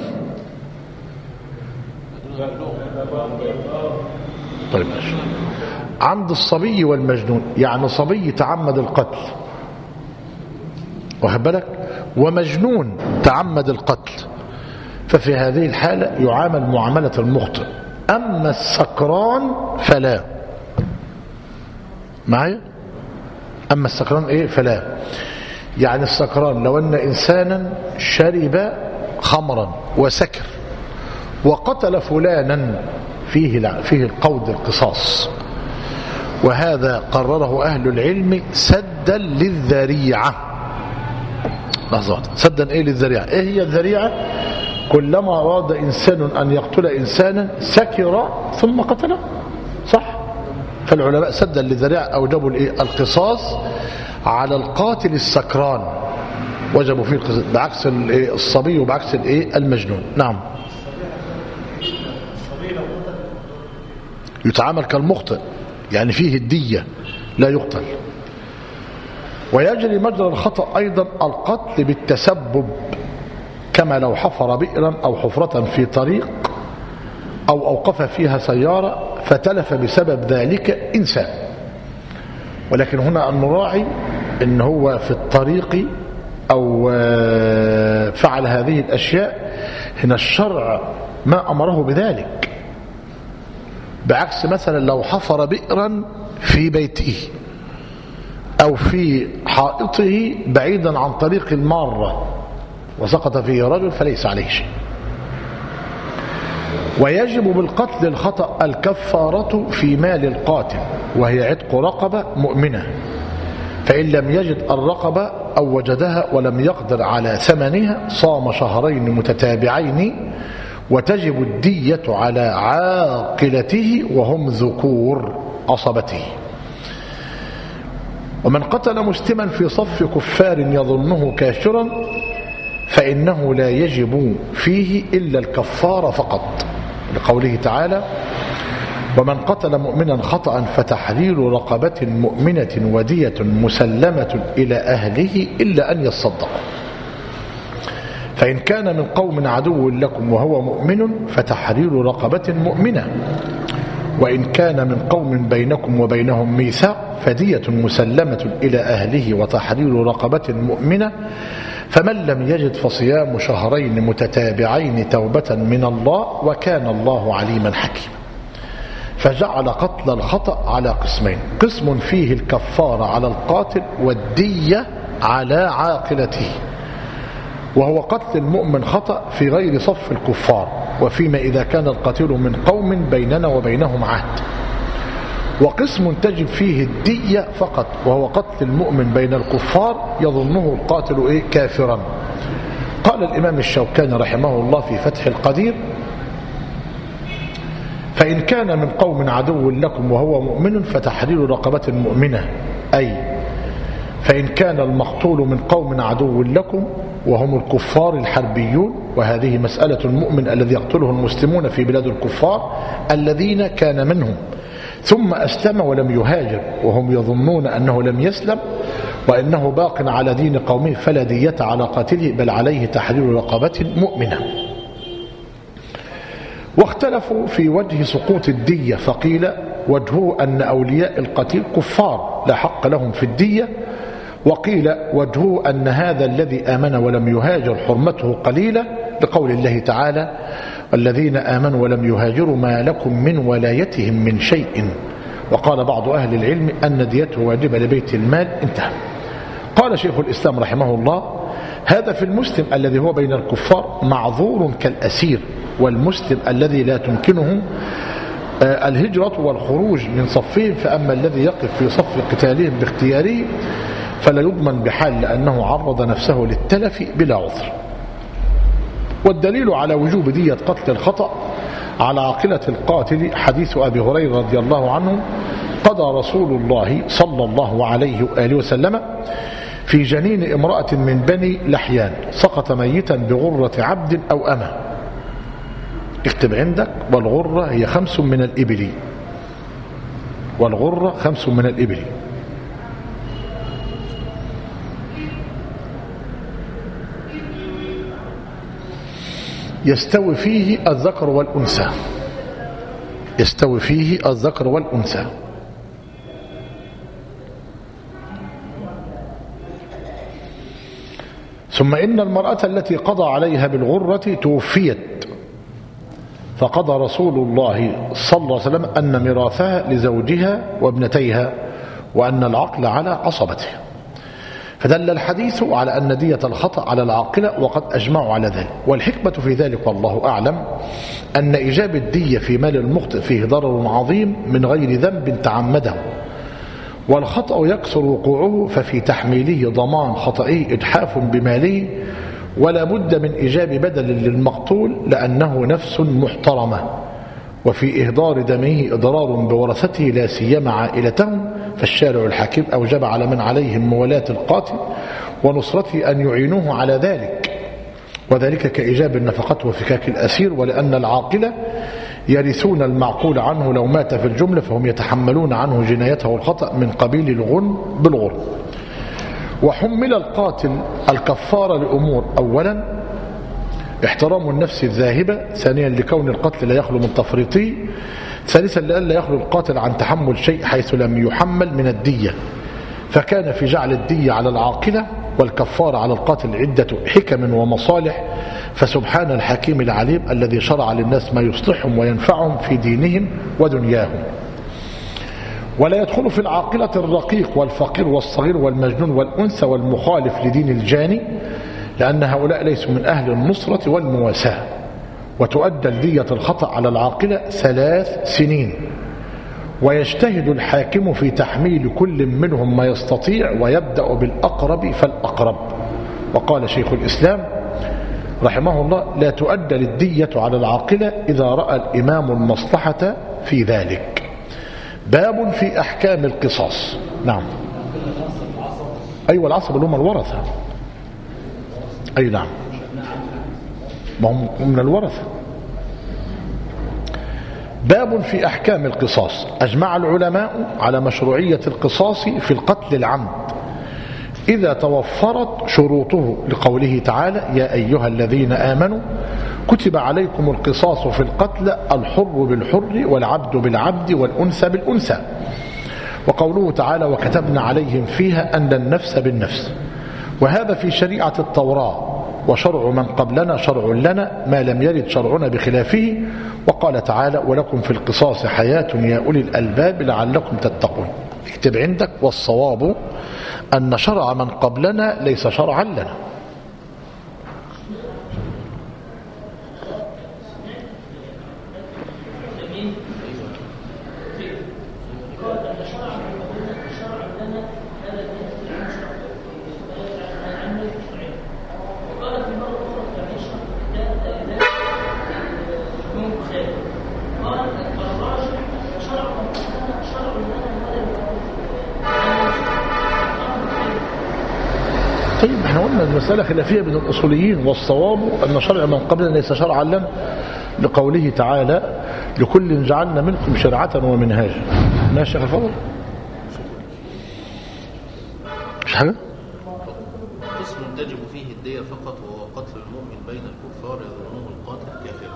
طيب ماشي. عمد الصبي والمجنون يعني صبي تعمد القتل واخد بالك، ومجنون تعمد القتل، ففي هذه الحالة يعامل معاملة المخطئ. أما السكران فلا. معايا؟ أما السكران إيه فلا. يعني السكران لو أن إنسانا شرب خمرا وسكر وقتل فلانا فيه فيه القود القصاص، وهذا قرره أهل العلم سدا للذريعة. لحظة واحدة. سدا إيه للذريعة؟ إيه هي الذريعة؟ كلما أراد إنسان أن يقتل إنسانا سكر ثم قتله، صح؟ فالعلماء سدا للذريعة أوجبوا القصاص على القاتل السكران، وجبوا فيه القصاص بعكس الصبي وبعكس المجنون. نعم. يتعامل كالمخطئ يعني فيه الدية لا يقتل. ويجري مجرى الخطأ أيضا القتل بالتسبب، كما لو حفر بئرا أو حفرة في طريق أو أوقف فيها سيارة فتلف بسبب ذلك إنسان. ولكن هنا أن نراعي أن هو في الطريق أو فعل هذه الأشياء، هنا الشرع ما أمره بذلك، بعكس مثلا لو حفر بئرا في بيته أو في حائطه بعيدا عن طريق المارة وسقط فيه رجل فليس عليه شيء. ويجب بالقتل الخطأ الكفارة في مال القاتل، وهي عتق رقبة مؤمنة، فإن لم يجد الرقبة أو وجدها ولم يقدر على ثمنها صام شهرين متتابعين، وتجب الدية على عاقلته وهم ذكور عصبته. ومن قتل مسلما في صف كفار يظنه كافرا فإنه لا يجب فيه إلا الكفارة فقط، لقوله تعالى: ومن قتل مؤمنا خطأ فتحرير رقبة مؤمنة ودية مسلمة إلى أهله إلا أن يصدقوا. فإن كان من قوم عدو لكم وهو مؤمن فتحرير رقبة مؤمنة، وإن كان من قوم بينكم وبينهم ميثاق فدية مسلمة إلى أهله وتحرير رقبة مؤمنة، فمن لم يجد فصيام شهرين متتابعين توبة من الله وكان الله عليما حكيما. فجعل قتل الخطأ على قسمين: قسم فيه الكفارة على القاتل والدية على عاقلته، وهو قتل المؤمن خطأ في غير صف الكفار، وفيما إذا كان القتيل من قوم بيننا وبينهم عهد. وقسم تجب فيه الدية فقط، وهو قتل المؤمن بين الكفار يظنه القاتل إيه؟ كافرا. قال الإمام الشوكاني رحمه الله في فتح القدير: فإن كان من قوم عدو لكم وهو مؤمن فتحرير رقبة مؤمنة، أي فإن كان المقتول من قوم عدو لكم وهم الكفار الحربيون، وهذه مسألة المؤمن الذي يقتله المسلمون في بلاد الكفار الذين كان منهم ثم أسلم ولم يهاجر وهم يظنون أنه لم يسلم وأنه باق على دين قومه، فلا دية على قاتله بل عليه تحرير رقبة مؤمنة. واختلفوا في وجه سقوط الدية، فقيل وجهه أن أولياء القتيل كفار لا حق لهم في الدية، وقيل وجهه أن هذا الذي آمن ولم يهاجر حرمته قليلة، لقول الله تعالى: والذين آمنوا ولم يهاجروا ما لكم من ولايتهم من شيء. وقال بعض أهل العلم أن ديته واجبة لبيت المال. انتهى. قال شيخ الإسلام رحمه الله: هذا في المسلم الذي هو بين الكفار معذور كالأسير، والمسلم الذي لا تمكنه الهجرة والخروج من صفهم، فأما الذي يقف في صف قتالهم باختياره فلا يضمن بحال لأنه عرض نفسه للتلف بلا عذر. والدليل على وجوب دية قتل الخطأ على عاقلة القاتل حديث أبي هريرة رضي الله عنه قضى رسول الله صلى الله عليه وآله وسلم في جنين امرأة من بني لحيان سقط ميتا بغرة عبد أو أمة. اكتب عندك: والغرة هي خمس من الإبل، والغرة خمس من الإبل. يستوي فيه الذكر والأنثى، يستوي فيه الذكر والأنثى. ثم إن المرأة التي قضى عليها بالغرة توفيت، فقضى رسول الله صلى الله عليه وسلم أن ميراثها لزوجها وابنتيها وأن العقل على عصبته. فدل الحديث على أن دية الخطأ على العاقلة، وقد أجمعوا على ذلك. والحكمة في ذلك والله أعلم أن إيجاب الدية في مال المخطئ فيه ضرر عظيم من غير ذنب تعمده، والخطأ يكثر وقوعه، ففي تحميله ضمان خطئه إجحاف بماله، ولا بد من إيجاب بدل للمقتول لأنه نفس محترمة، وفي إهدار دمه إضرار بورثته لا سيما عائلتهم. فالشارع الحكيم أوجب على من عليهم موالاة القاتل ونصرته أن يعينوه على ذلك، وذلك كإيجاب النفقة وفكاك الأسير. ولأن العاقلة يرثون المعقول عنه لو مات في الجملة، فهم يتحملون عنه جنايته والخطأ من قبيل الغن بالغر. وحمل القاتل الكفارة لأمور: أولا احترام النفس الذاهبة، ثانيا لكون القتل لا يخلو من تفريطه، ثالثا لئلا يخلو القاتل عن تحمل شيء حيث لم يحمل من الدية، فكان في جعل الدية على العاقلة والكفارة على القاتل عدة حكم ومصالح. فسبحان الحكيم العليم الذي شرع للناس ما يصلحهم وينفعهم في دينهم ودنياهم. ولا يدخل في العاقلة الرقيق والفقير والصغير والمجنون والأنثى والمخالف لدين الجاني، لأن هؤلاء ليسوا من أهل النصرة والمواساة. وتؤدى الدية الخطأ على العاقلة ثلاث سنين، ويجتهد الحاكم في تحميل كل منهم ما يستطيع، ويبدأ بالأقرب فالأقرب. وقال شيخ الإسلام رحمه الله: لا تؤدى الدية على العاقلة إذا رأى الإمام المصلحة في ذلك. باب في أحكام القصاص. نعم. أيوة العصب اللي هم الورثة. أي نعم، ما هم من الورثة. باب في أحكام القصاص. أجمع العلماء على مشروعية القصاص في القتل العمد إذا توفرت شروطه، لقوله تعالى: يا أيها الذين آمنوا كتب عليكم القصاص في القتل، الحر بالحر والعبد بالعبد والأنثى بالأنثى. وقوله تعالى: وكتبنا عليهم فيها أن النفس بالنفس. وهذا في شريعة التوراة، وشرع من قبلنا شرع لنا ما لم يرد شرعنا بخلافه. وقال تعالى: ولكم في القصاص حياة يا أولي الألباب لعلكم تتقون. اكتب عندك: والصواب أن شرع من قبلنا ليس شرعا لنا. طيب احنا قلنا المسألة خلافية بين الأصوليين، والصواب أن شرع من قبلنا ليس شرعا لنا، لقوله تعالى: لكل جعلنا منكم شرعة ومنهاجا. ماشي يا الفضل؟ مش حاجة؟ قسم تجب فيه الدية فقط، وهو قتل المؤمن بين الكفار يظنه القاتل كافرا.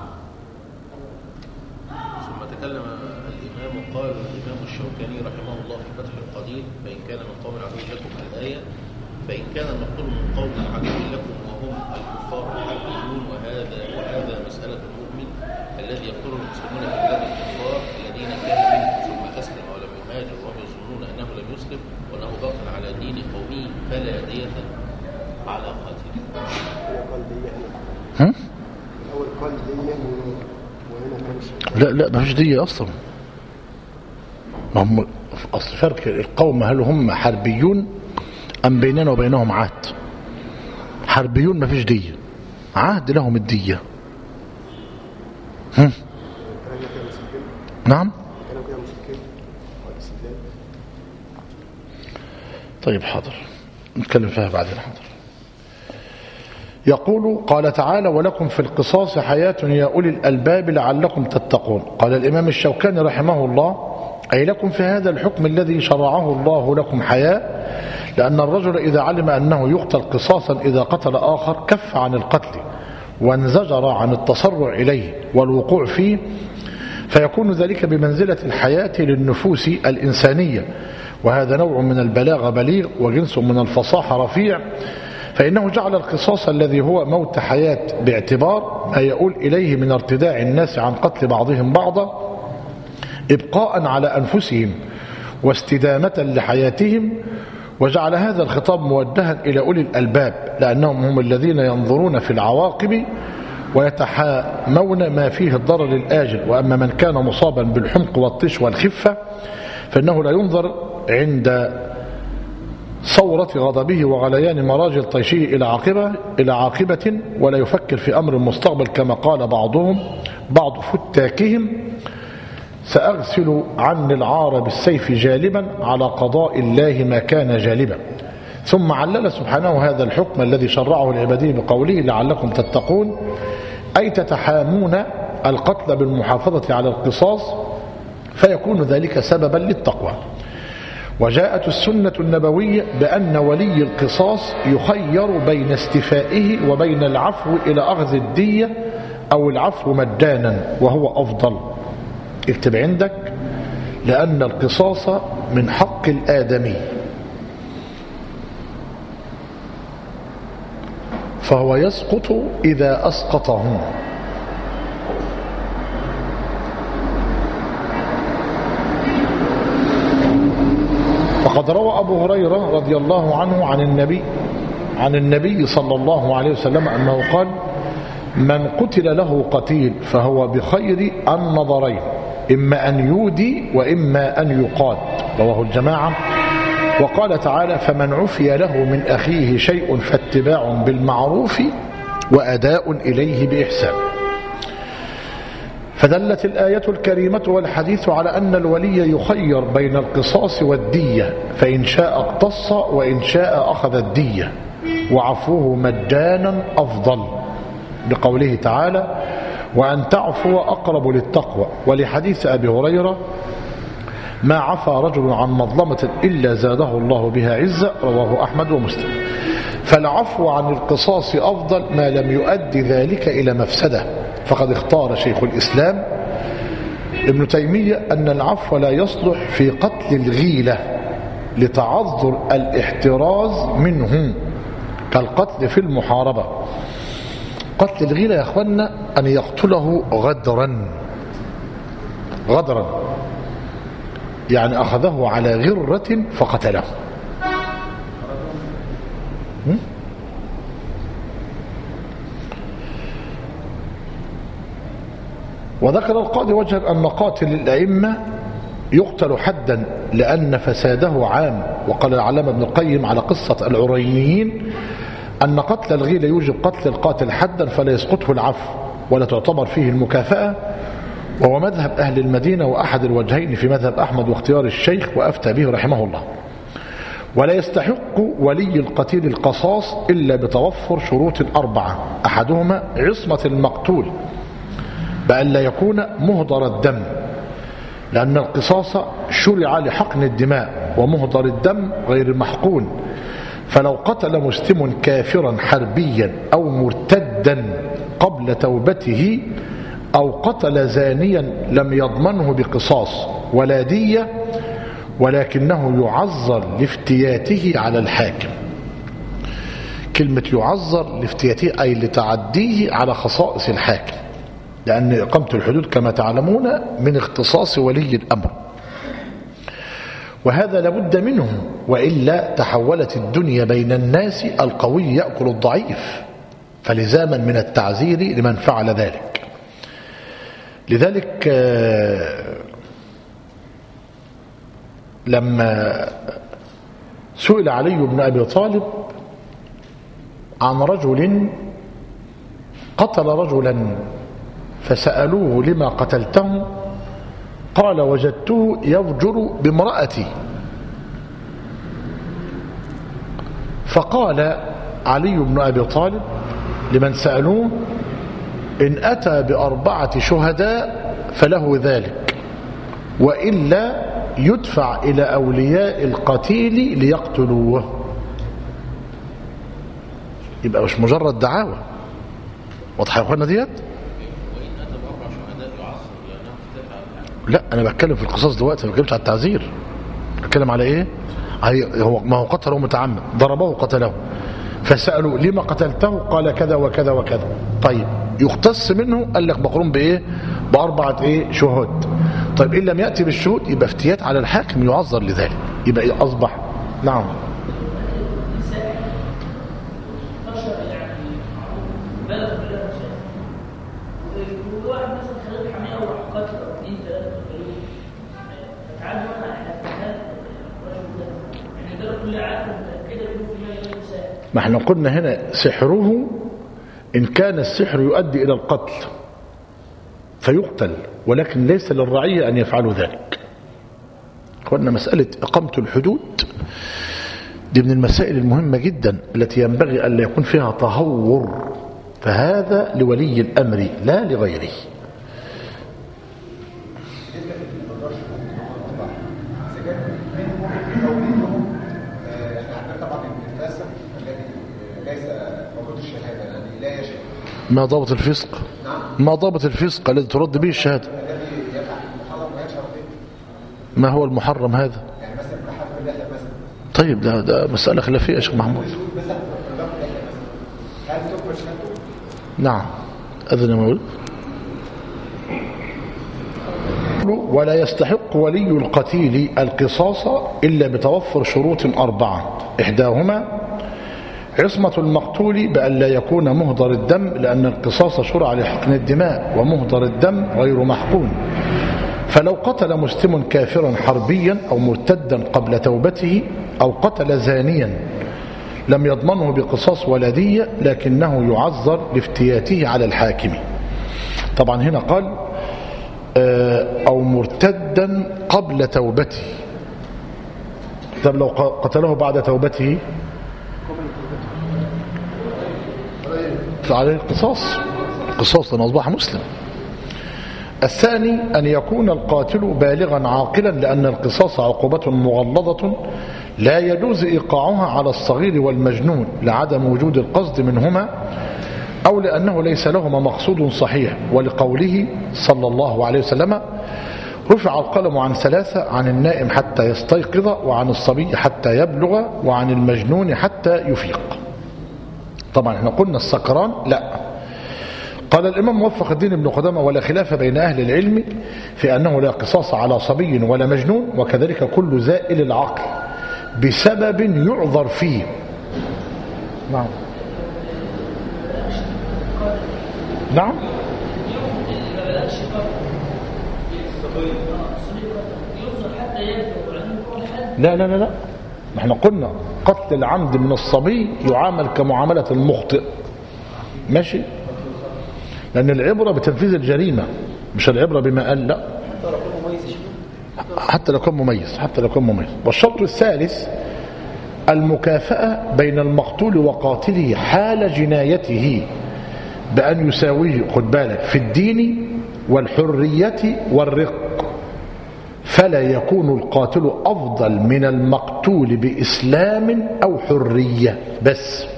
ثم تكلم الإمام وقال الإمام الشوكاني رحمه الله في فتح القدير: فإن كان من قوم عدو لكم الآية، فإن كان المقتول من قوم عدو لكم وهم الكفار الحربيون، وهذا وهذا مسألة المؤمن الذي يقتل المسلمون في بلاد الكفار الذين كان منهم ثم أسلم ولم يهاجر وهم يظنون أنه لم يسلم وأنه باق على دين قومه، فلا دية على قاتله. هم؟ أول قال دية وهنا كانش. لا لا ما فيش دية أصلا. ما هم أصل فرق القوم، هل هم حربيون أم بيننا وبينهم عهد؟ حربيون ما فيش دية، عهد لهم الدية. هم؟ نعم. كانوا كده مشركين والاستدلال. طيب حاضر نتكلم فيها بعدين. حاضر. يقول قال تعالى ولكم في القصاص حياة يا أولي الألباب لعلكم تتقون. قال الإمام الشوكاني رحمه الله أي لكم في هذا الحكم الذي شرعه الله لكم حياة، لأن الرجل إذا علم أنه يقتل قصاصا إذا قتل آخر كف عن القتل وانزجر عن التسرع إليه والوقوع فيه، فيكون ذلك بمنزلة الحياة للنفوس الإنسانية، وهذا نوع من البلاغة بليغ وجنس من الفصاحة رفيع، فإنه جعل القصاص الذي هو موت حياة باعتبار ما يؤول إليه من ارتداع الناس عن قتل بعضهم بعضا إبقاء على أنفسهم واستدامة لحياتهم، وجعل هذا الخطاب موجها إلى أولي الألباب لأنهم هم الذين ينظرون في العواقب ويتحامون ما فيه الضرر الآجل. وأما من كان مصابا بالحمق والطش والخفة فإنه لا ينظر عند صورة غضبه وغليان مراجل طيشه إلى عاقبة إلى عاقبة ولا يفكر في أمر مستقبل، كما قال بعضهم بعض فتاكهم سأغسل عني العار بالسيف جالبا على قضاء الله ما كان جالبا. ثم علل سبحانه هذا الحكم الذي شرعه العبادي بقوله لعلكم تتقون، أي تتحامون القتل بالمحافظة على القصاص فيكون ذلك سببا للتقوى. وجاءت السنة النبوية بأن ولي القصاص يخير بين استفائه وبين العفو إلى أخذ الدية أو العفو مجانا وهو أفضل. اكتب عندك لأن القصاص من حق الآدمي فهو يسقط إذا أسقطه. فقد روى أبو هريرة رضي الله عنه عن النبي عن النبي صلى الله عليه وسلم أنه قال من قتل له قتيل فهو بخير النظرين إما أن يودي وإما أن يقاد، رواه الجماعة. وقال تعالى فمن عفي له من أخيه شيء فاتباع بالمعروف وأداء إليه بإحسان. فدلت الآية الكريمة والحديث على أن الولي يخير بين القصاص والدية، فإن شاء اقتص وإن شاء أخذ الدية، وعفوه مجانا أفضل بقوله تعالى وأن تعفو أقرب للتقوى، ولحديث أبي هريرة ما عفى رجل عن مظلمة إلا زاده الله بها عزة، رواه أحمد ومسلم. فالعفو عن القصاص أفضل ما لم يؤدي ذلك إلى مفسدة. فقد اختار شيخ الإسلام ابن تيمية أن العفو لا يصلح في قتل الغيلة لتعذر الاحتراز منه كالقتل في المحاربة. قتل الغيلة يا أخوانا أن يقتله غدرا غدرا يعني أخذه على غرة فقتله. وذكر القاضي وجها أن قاتل الأئمة يقتل حدا لأن فساده عام. وقال العلامة ابن القيم على قصة العرينيين أن قتل الغيل يوجب قتل القاتل حدا فلا يسقطه العفو ولا تعتبر فيه المكافأة، وهو مذهب أهل المدينة وأحد الوجهين في مذهب أحمد واختيار الشيخ وأفتى به رحمه الله. ولا يستحق ولي القتيل القصاص إلا بتوفر شروط أربعة، أحدهما عصمة المقتول بأن لا يكون مهدر الدم، لأن القصاص شرع لحقن الدماء ومهدر الدم غير المحقون. فلو قتل مسلم كافرا حربيا أو مرتدا قبل توبته أو قتل زانيا لم يضمنه بقصاص ولا دية، ولكنه يعذر لافتياته على الحاكم. كلمة يعذر لافتياته أي لتعديه على خصائص الحاكم، لأن إقامة الحدود كما تعلمون من اختصاص ولي الأمر، وهذا لابد منه، وإلا تحولت الدنيا بين الناس القوي يأكل الضعيف، فلزاما من التعزير لمن فعل ذلك. لذلك لما سئل علي بن أبي طالب عن رجل قتل رجلا فسألوه لما قتلته قال وجدته يفجر بامرأتي. فقال علي بن أبي طالب لمن سألوه إن أتى بأربعة شهداء فله ذلك، وإلا يدفع إلى أولياء القتيل ليقتلوه. يبقى مش مجرد دعاوى. واضحة يا أخوانا ديت؟ لا أنا بتكلم في القصاص دلوقتي، ما بتكلمش على التعزير. بتكلم على إيه؟ هو ما هو قتله متعمد، ضربه قتله، فسألوا لما قتلته؟ قال كذا وكذا وكذا. طيب يختص منه، قال لك مقرون بايه؟ باربعه ايه؟ شهود. طيب ان لم ياتي بالشهود يبقى افتيات على الحاكم يعذر لذلك. يبقى ايه اصبح؟ نعم. ما احنا قلنا هنا سحره إن كان السحر يؤدي إلى القتل فيقتل، ولكن ليس للرعية أن يفعلوا ذلك. قلنا مسألة إقامة الحدود دي من المسائل المهمة جدا التي ينبغي أن لا يكون فيها تهور، فهذا لولي الأمر لا لغيره. ما ضابط الفسق؟ ما ضابط الفسق الذي ترد به الشهادة؟ ما هو المحرم هذا؟ طيب ده, ده مسألة خلافية يا شيخ محمود. نعم أذن يا مولد. ولا يستحق ولي القتيل القصاص إلا بتوفر شروط أربعة، إحداهما عصمة المقتول بأن لا يكون مهدر الدم، لأن القصاص شرع لحقن الدماء، ومهدر الدم غير محقون. فلو قتل مسلم كافرا حربيا أو مرتدا قبل توبته أو قتل زانيا لم يضمنه بقصاص ولدية، لكنه يعذر لافتياته على الحاكم. طبعا هنا قال أو مرتدا قبل توبته. طب لو قتله بعد توبته فعليه القصاص، قصاص لأنه أصبح مسلم. الثاني أن يكون القاتل بالغا عاقلا، لأن القصاص عقوبة مغلظة لا يجوز إيقاعها على الصغير والمجنون لعدم وجود القصد منهما، أو لأنه ليس لهما مقصود صحيح، ولقوله صلى الله عليه وسلم رفع القلم عن ثلاثة: عن النائم حتى يستيقظ، وعن الصبي حتى يبلغ، وعن المجنون حتى يفيق. طبعا احنا قلنا السكران لا. قال الإمام موفق الدين ابن قدامة: ولا خلاف بين أهل العلم في أنه لا قصاص على صبي ولا مجنون، وكذلك كل زائل العقل بسبب يعذر فيه. نعم نعم لا لا لا لا احنا قلنا قتل العمد من الصبي يعامل كمعاملة المخطئ، ماشي، لأن العبرة بتنفيذ الجريمة مش العبرة بما قال. لا حتى لو كان مميز، حتى لو كان مميز. والشرط الثالث المكافأة بين المقتول وقاتله حال جنايته بأن يساويه، خد بالك، في الدين والحرية والرق، فلا يكون القاتل أفضل من المقتول بإسلام أو حرية بس.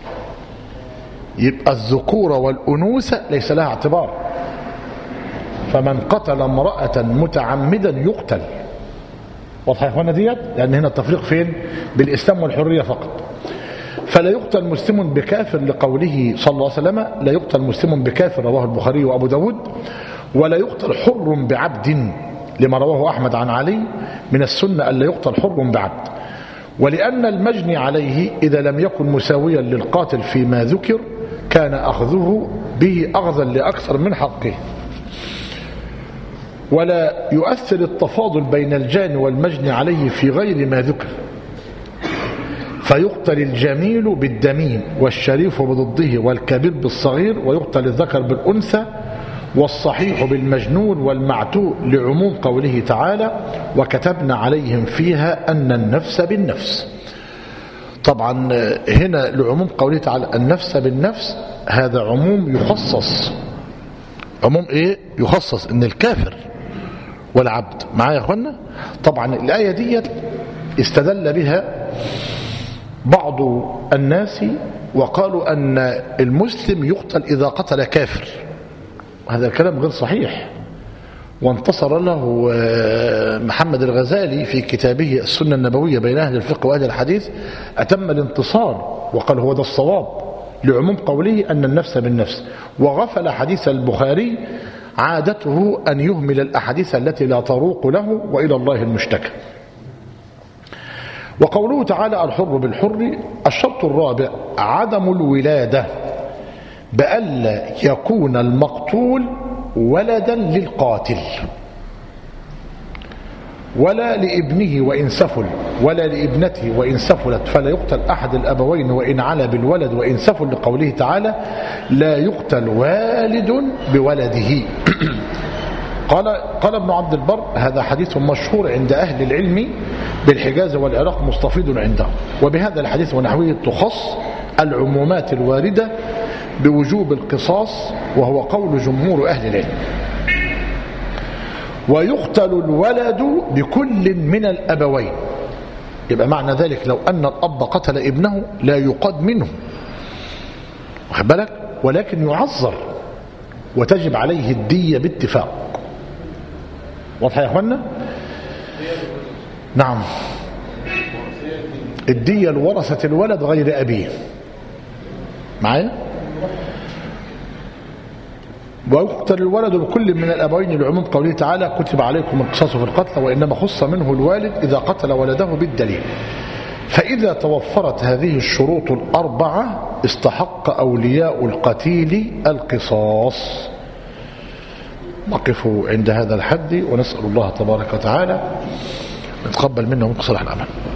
يبقى الذكورة والأنوثة ليس لها اعتبار. فمن قتل امرأة متعمدا يقتل. واضح يا اخوانا ديت؟ لأن هنا التفريق فين؟ بالإسلام والحرية فقط. فلا يقتل مسلم بكافر لقوله صلى الله عليه وسلم: لا يقتل مسلم بكافر، رواه البخاري وأبو داود. ولا يقتل حر بعبد، لما رواه أحمد عن علي: من السنة أن لا يقتل حر بعبد. ولأن المجني عليه إذا لم يكن مساويا للقاتل فيما ذكر كان أخذه به أخذا لأكثر من حقه. ولا يؤثر التفاضل بين الجاني والمجني عليه في غير ما ذكر، فيقتل الجميل بالدميم، والشريف بضده، والكبير بالصغير، ويقتل الذكر بالأنثى، والصحيح بالمجنون والمعتوء لعموم قوله تعالى وكتبنا عليهم فيها أن النفس بالنفس. طبعا هنا لعموم قوله تعالى النفس بالنفس، هذا عموم يخصص. عموم ايه يخصص؟ ان الكافر والعبد. معايا يا اخوانا؟ طبعا الآية دي استدل بها بعض الناس وقالوا أن المسلم يقتل إذا قتل كافر. هذا الكلام غير صحيح، وانتصر له محمد الغزالي في كتابه السنة النبوية بين أهل الفقه وأهل الحديث، أتم الانتصار وقال هو ده الصواب لعموم قوله أن النفس بالنفس، وغفل حديث البخاري عادته أن يهمل الأحاديث التي لا تروق له وإلى الله المشتكى. وقوله تعالى الحر بالحر، الشرط الرابع عدم الولادة بألا يكون المقتول ولدا للقاتل ولا لابنه وإن سفل ولا لابنته وإن سفلت، فلا يقتل أحد الأبوين وإن علا بالولد وإن سفل، لقوله تعالى لا يقتل والد بولده. قال قال ابن عبد البر هذا حديث مشهور عند أهل العلم بالحجاز والعراق مستفيض عنده، وبهذا الحديث ونحوه تخص العمومات الواردة بوجوب القصاص، وهو قول جمهور أهل العلم. ويقتل الولد بكل من الأبوين، يبقى معنى ذلك لو أن الأب قتل ابنه لا يقاد منه، واخد بالك، ولكن يعذر وتجب عليه الدية باتفاق. واضح يا اخوانا؟ نعم، الدية لورثة الولد غير أبيه. معايا؟ ويقتل الولد بكل من الأبوين لعموم قوله تعالى كتب عليكم القصاص في القتل، وإنما خص منه الوالد إذا قتل ولده بالدليل. فإذا توفرت هذه الشروط الأربعة استحق أولياء القتيل القصاص. نقف عند هذا الحد ونسأل الله تبارك وتعالى يتقبل منا ومنكم صالح العمل.